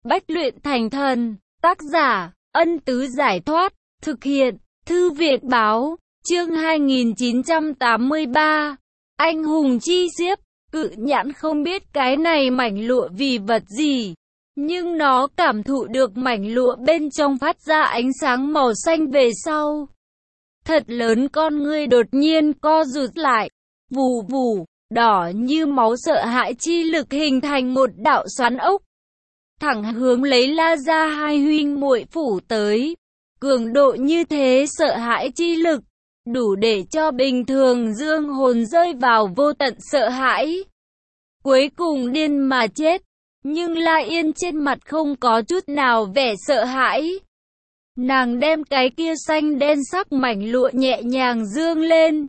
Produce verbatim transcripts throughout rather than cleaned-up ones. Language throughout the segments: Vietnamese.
Bách luyện thành thần. Tác giả, Ân Tứ Giải Thoát. Thực hiện, Thư Việt Báo. Chương hai nghìn chín trăm tám mươi ba. Anh hùng chi xiếp. Cự nhãn không biết cái này mảnh lụa vì vật gì, nhưng nó cảm thụ được mảnh lụa bên trong phát ra ánh sáng màu xanh về sau. Thật lớn con ngươi đột nhiên co rụt lại, vù vù, đỏ như máu sợ hãi chi lực hình thành một đạo xoắn ốc, thẳng hướng lấy La Gia hai huynh muội phủ tới. Cường độ như thế sợ hãi chi lực, đủ để cho bình thường dương hồn rơi vào vô tận sợ hãi, cuối cùng điên mà chết. Nhưng La Yên trên mặt không có chút nào vẻ sợ hãi. Nàng đem cái kia xanh đen sắc mảnh lụa nhẹ nhàng dương lên.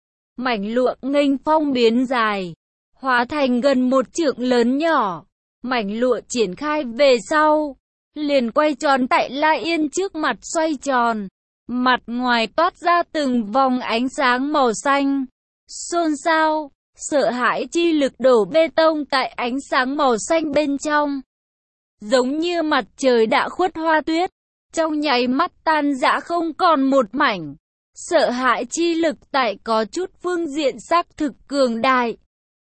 Mảnh lụa nghênh phong biến dài, hóa thành gần một trượng lớn nhỏ. Mảnh lụa triển khai về sau, liền quay tròn tại La Yên trước mặt xoay tròn. Mặt ngoài toát ra từng vòng ánh sáng màu xanh. Xôn xao, sợ hãi chi lực đổ bê tông tại ánh sáng màu xanh bên trong. Giống như mặt trời đã khuất hoa tuyết, trong nháy mắt tan rã không còn một mảnh. Sợ hãi chi lực tại có chút phương diện xác thực cường đại.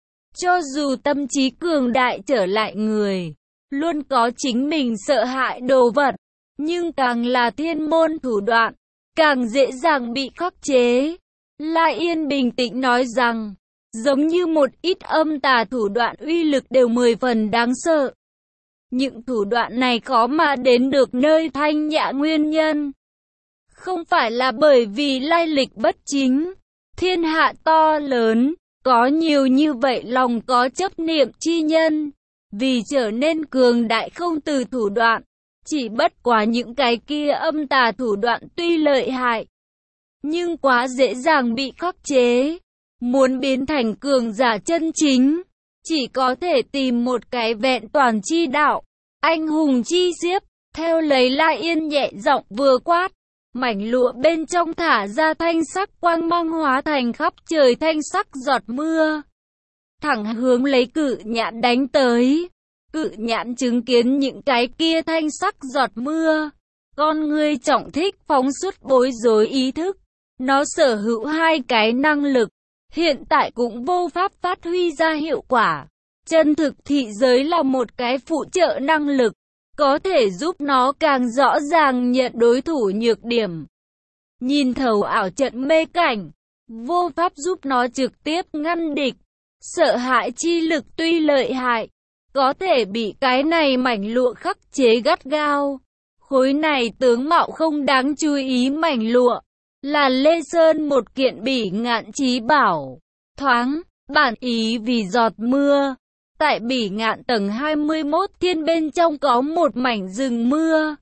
Cho dù tâm trí cường đại trở lại người, luôn có chính mình sợ hãi đồ vật, nhưng càng là thiên môn thủ đoạn, càng dễ dàng bị khắc chế. La Yên bình tĩnh nói rằng, giống như một ít âm tà thủ đoạn uy lực đều mười phần đáng sợ. Những thủ đoạn này khó mà đến được nơi Thanh Nhã nguyên nhân. Không phải là bởi vì lai lịch bất chính, thiên hạ to lớn, có nhiều như vậy lòng có chấp niệm chi nhân, vì trở nên cường đại không từ thủ đoạn. Chỉ bất quá những cái kia âm tà thủ đoạn tuy lợi hại, nhưng quá dễ dàng bị khắc chế. Muốn biến thành cường giả chân chính, chỉ có thể tìm một cái vẹn toàn chi đạo, anh hùng chi xiếp. Theo lấy La Yên nhẹ giọng vừa quát, mảnh lụa bên trong thả ra thanh sắc quang mang hóa thành khắp trời thanh sắc giọt mưa, thẳng hướng lấy cự nhãn đánh tới. Cự nhãn chứng kiến những cái kia thanh sắc giọt mưa, con người trọng thích phóng xuất bối rối ý thức. Nó sở hữu hai cái năng lực, hiện tại cũng vô pháp phát huy ra hiệu quả. Chân thực thị giới là một cái phụ trợ năng lực, có thể giúp nó càng rõ ràng nhận đối thủ nhược điểm, nhìn thấu ảo trận mê cảnh, vô pháp giúp nó trực tiếp ngăn địch. Sợ hãi chi lực tuy lợi hại, có thể bị cái này mảnh lụa khắc chế gắt gao. Khối này tướng mạo không đáng chú ý mảnh lụa, là Lê Sơn một kiện bỉ ngạn chí bảo. Thoáng, bản ý vì giọt mưa. Tại bỉ ngạn tầng hai mươi mốt thiên bên trong có một mảnh rừng mưa.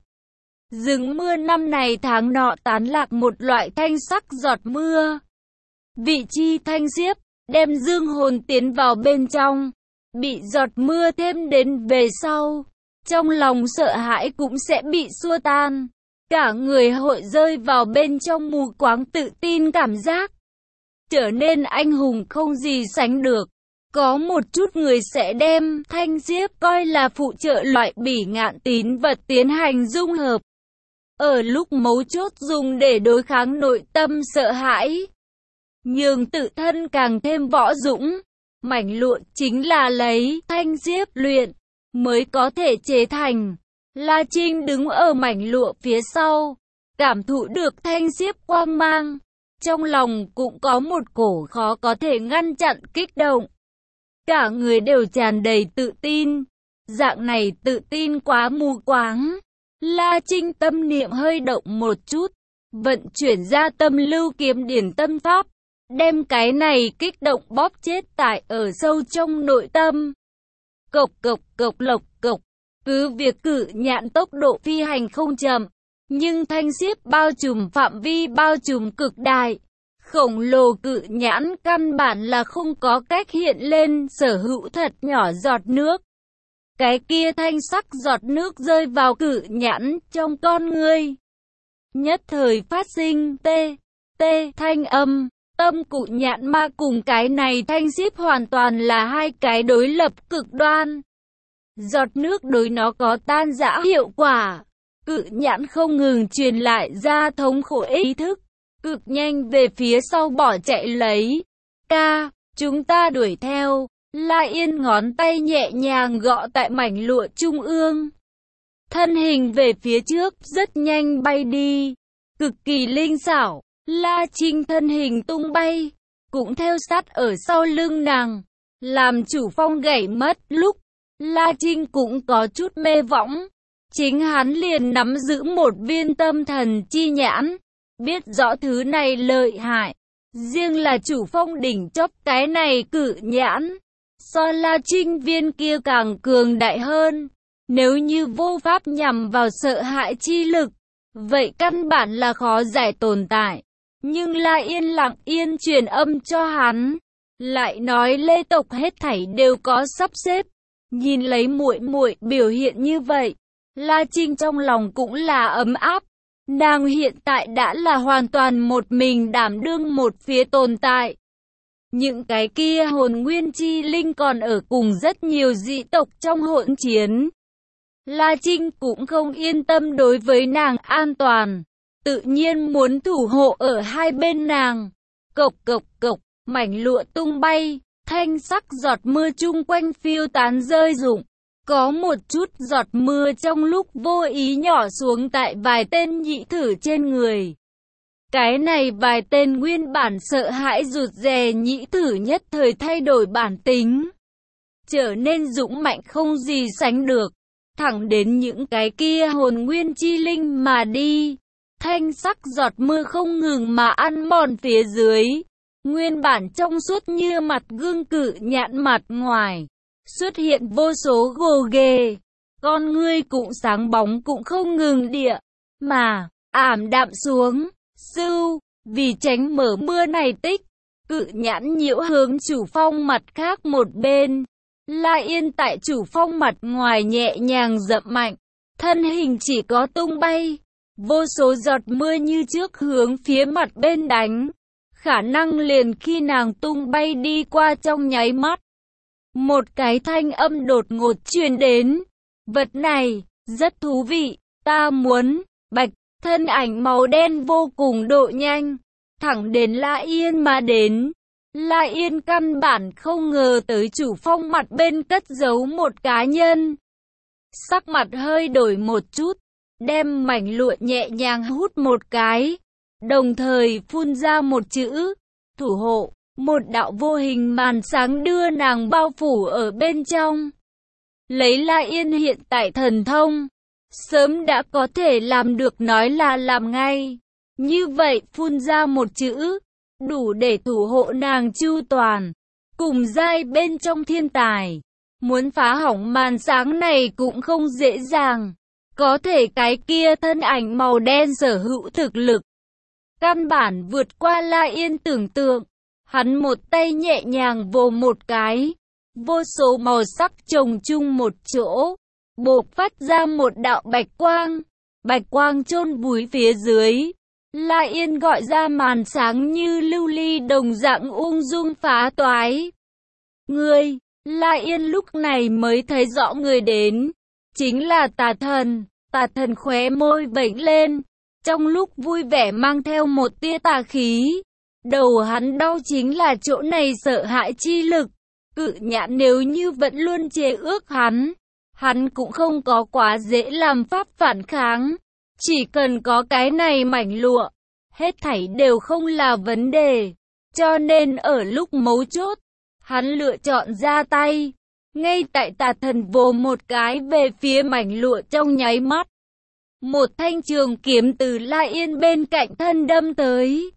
Rừng mưa năm này tháng nọ tán lạc một loại thanh sắc giọt mưa. Vị chi thanh xiếp, đem dương hồn tiến vào bên trong. Bị giọt mưa thêm đến về sau, trong lòng sợ hãi cũng sẽ bị xua tan. Cả người hội rơi vào bên trong mù quáng tự tin cảm giác, trở nên anh hùng không gì sánh được. Có một chút người sẽ đem thanh xiếp coi là phụ trợ loại bỉ ngạn tín vật tiến hành dung hợp, ở lúc mấu chốt dùng để đối kháng nội tâm sợ hãi, nhường tự thân càng thêm võ dũng. Mảnh lụa chính là lấy thanh xiếp luyện mới có thể chế thành. La Trinh đứng ở mảnh lụa phía sau, cảm thụ được thanh xiếp quang mang, trong lòng cũng có một cổ khó có thể ngăn chặn kích động. Cả người đều tràn đầy tự tin, dạng này tự tin quá mù quáng. La Trinh tâm niệm hơi động một chút, vận chuyển ra tâm lưu kiếm điển tâm pháp, đem cái này kích động bóp chết tại ở sâu trong nội tâm. Cộc cộc cộc lộc cộc, cứ việc cự nhãn tốc độ phi hành không chậm, nhưng thanh xiếp bao trùm phạm vi bao trùm cực đại. Khổng lồ cự nhãn căn bản là không có cách hiện lên sở hữu thật nhỏ giọt nước. Cái kia thanh sắc giọt nước rơi vào cự nhãn trong con ngươi, nhất thời phát sinh tê, tê thanh âm. Tâm cự nhãn ma cùng cái này thanh xiếp hoàn toàn là hai cái đối lập cực đoan. giọt nước đối nó có tan rã hiệu quả. Cự nhãn không ngừng truyền lại ra thống khổ ý thức, cực nhanh về phía sau bỏ chạy lấy. Ca, chúng ta đuổi theo. La Yên ngón tay nhẹ nhàng gõ tại mảnh lụa trung ương. Thân hình về phía trước, rất nhanh bay đi. Cực kỳ linh xảo, La Trinh thân hình tung bay, cũng theo sát ở sau lưng nàng. Làm chủ phong gãy mất lúc, La Trinh cũng có chút mê võng. Chính hắn liền nắm giữ một viên tâm thần chi nhãn, biết rõ thứ này lợi hại. Riêng là chủ phong đỉnh chóp cái này cự nhãn, so La Trinh viên kia càng cường đại hơn. Nếu như vô pháp nhằm vào sợ hãi chi lực, vậy căn bản là khó giải tồn tại. Nhưng La Yên lặng yên truyền âm cho hắn, lại nói Lê tộc hết thảy đều có sắp xếp. Nhìn lấy muội muội biểu hiện như vậy, La Trinh trong lòng cũng là ấm áp. Nàng hiện tại đã là hoàn toàn một mình đảm đương một phía tồn tại. Những cái kia hồn nguyên chi linh còn ở cùng rất nhiều dị tộc trong hỗn chiến. La Trinh cũng không yên tâm đối với nàng an toàn, tự nhiên muốn thủ hộ ở hai bên nàng. Cộc cộc cộc, mảnh lụa tung bay, thanh sắc giọt mưa chung quanh phiêu tán rơi rụng. Có một chút giọt mưa trong lúc vô ý nhỏ xuống tại vài tên nhị thử trên người. Cái này vài tên nguyên bản sợ hãi rụt rè nhị thử nhất thời thay đổi bản tính, trở nên dũng mạnh không gì sánh được, thẳng đến những cái kia hồn nguyên chi linh mà đi. Thanh sắc giọt mưa không ngừng mà ăn mòn phía dưới, nguyên bản trong suốt như mặt gương cự nhãn mặt ngoài, xuất hiện vô số gồ ghề, con ngươi cũng sáng bóng cũng không ngừng địa, mà ảm đạm xuống. Sưu, vì tránh mở mưa này tích, cự nhãn nhiễu hướng chủ phong mặt khác một bên. La Yên tại chủ phong mặt ngoài nhẹ nhàng dậm mạnh, thân hình chỉ có tung bay, vô số giọt mưa như trước hướng phía mặt bên đánh. Khả năng liền khi nàng tung bay đi qua trong nháy mắt, một cái thanh âm đột ngột truyền đến. Vật này, rất thú vị, ta muốn. Bạch, thân ảnh màu đen vô cùng độ nhanh, thẳng đến La Yên mà đến. La Yên căn bản không ngờ tới chủ phong mặt bên cất giấu một cá nhân. Sắc mặt hơi đổi một chút, đem mảnh lụa nhẹ nhàng hút một cái, đồng thời phun ra một chữ, thủ hộ. Một đạo vô hình màn sáng đưa nàng bao phủ ở bên trong. Lấy La Yên hiện tại thần thông, sớm đã có thể làm được nói là làm ngay. Như vậy phun ra một chữ, đủ để thủ hộ nàng chu toàn. Cùng giai bên trong thiên tài, muốn phá hỏng màn sáng này cũng không dễ dàng. Có thể cái kia thân ảnh màu đen sở hữu thực lực, căn bản vượt qua La Yên tưởng tượng. Hắn một tay nhẹ nhàng vồ một cái, vô số màu sắc chồng chung một chỗ, bộc phát ra một đạo bạch quang. Bạch quang chôn vùi phía dưới, La Yên gọi ra màn sáng như lưu ly đồng dạng ung dung phá toái. Người, La Yên lúc này mới thấy rõ người đến, chính là Tà Thần. Tà Thần khóe môi vểnh lên, trong lúc vui vẻ mang theo một tia tà khí. Đầu hắn đau chính là chỗ này sợ hãi chi lực. Cự nhãn nếu như vẫn luôn chế ước hắn, hắn cũng không có quá dễ làm pháp phản kháng. Chỉ cần có cái này mảnh lụa, hết thảy đều không là vấn đề. Cho nên ở lúc mấu chốt, hắn lựa chọn ra tay. Ngay tại Tà Thần vồ một cái về phía mảnh lụa trong nháy mắt, một thanh trường kiếm từ La Yên bên cạnh thân đâm tới.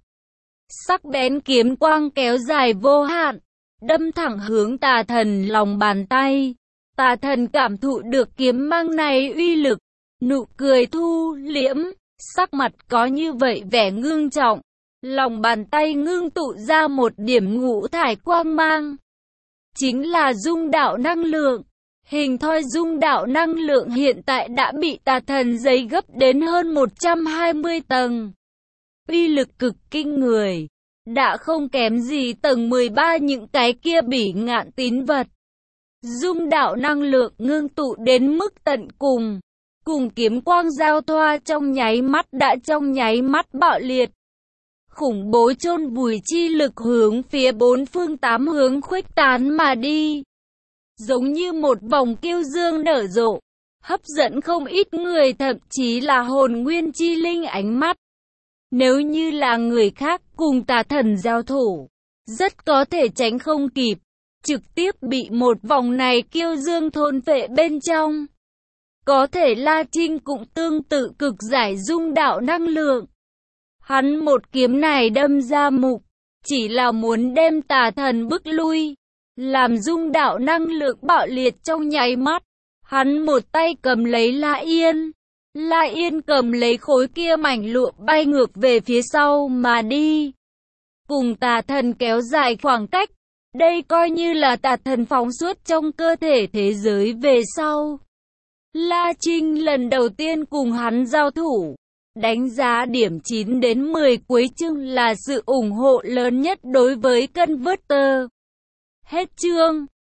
Sắc bén kiếm quang kéo dài vô hạn, đâm thẳng hướng Tà Thần lòng bàn tay. Tà Thần cảm thụ được kiếm mang này uy lực, nụ cười thu liễm, sắc mặt có như vậy vẻ ngưng trọng. Lòng bàn tay ngưng tụ ra một điểm ngũ thải quang mang, chính là dung đạo năng lượng. Hình thoi dung đạo năng lượng hiện tại đã bị Tà Thần giấy gấp đến hơn một trăm hai mươi tầng. Uy lực cực kinh người, đã không kém gì tầng mười ba những cái kia bỉ ngạn tín vật. Dung đạo năng lượng ngưng tụ đến mức tận cùng, cùng kiếm quang giao thoa trong nháy mắt đã trong nháy mắt bạo liệt. Khủng bố chôn vùi chi lực hướng phía bốn phương tám hướng khuếch tán mà đi. Giống như một vòng kiêu dương nở rộ, hấp dẫn không ít người, thậm chí là hồn nguyên chi linh ánh mắt. Nếu như là người khác cùng tà thần giao thủ, rất có thể tránh không kịp, trực tiếp bị một vòng này kiêu dương thôn phệ bên trong. Có thể La Trinh cũng tương tự cực giải dung đạo năng lượng. Hắn một kiếm này đâm ra mục, chỉ là muốn đem tà thần bức lui, làm dung đạo năng lượng bạo liệt trong nháy mắt. Hắn một tay cầm lấy La Yên, La Yên cầm lấy khối kia mảnh lụa bay ngược về phía sau mà đi. Cùng tà thần kéo dài khoảng cách, đây coi như là tà thần phóng xuất trong cơ thể thế giới về sau. La Trinh lần đầu tiên cùng hắn giao thủ, đánh giá điểm chín đến mười cuối chương là sự ủng hộ lớn nhất đối với Converter. Hết chương.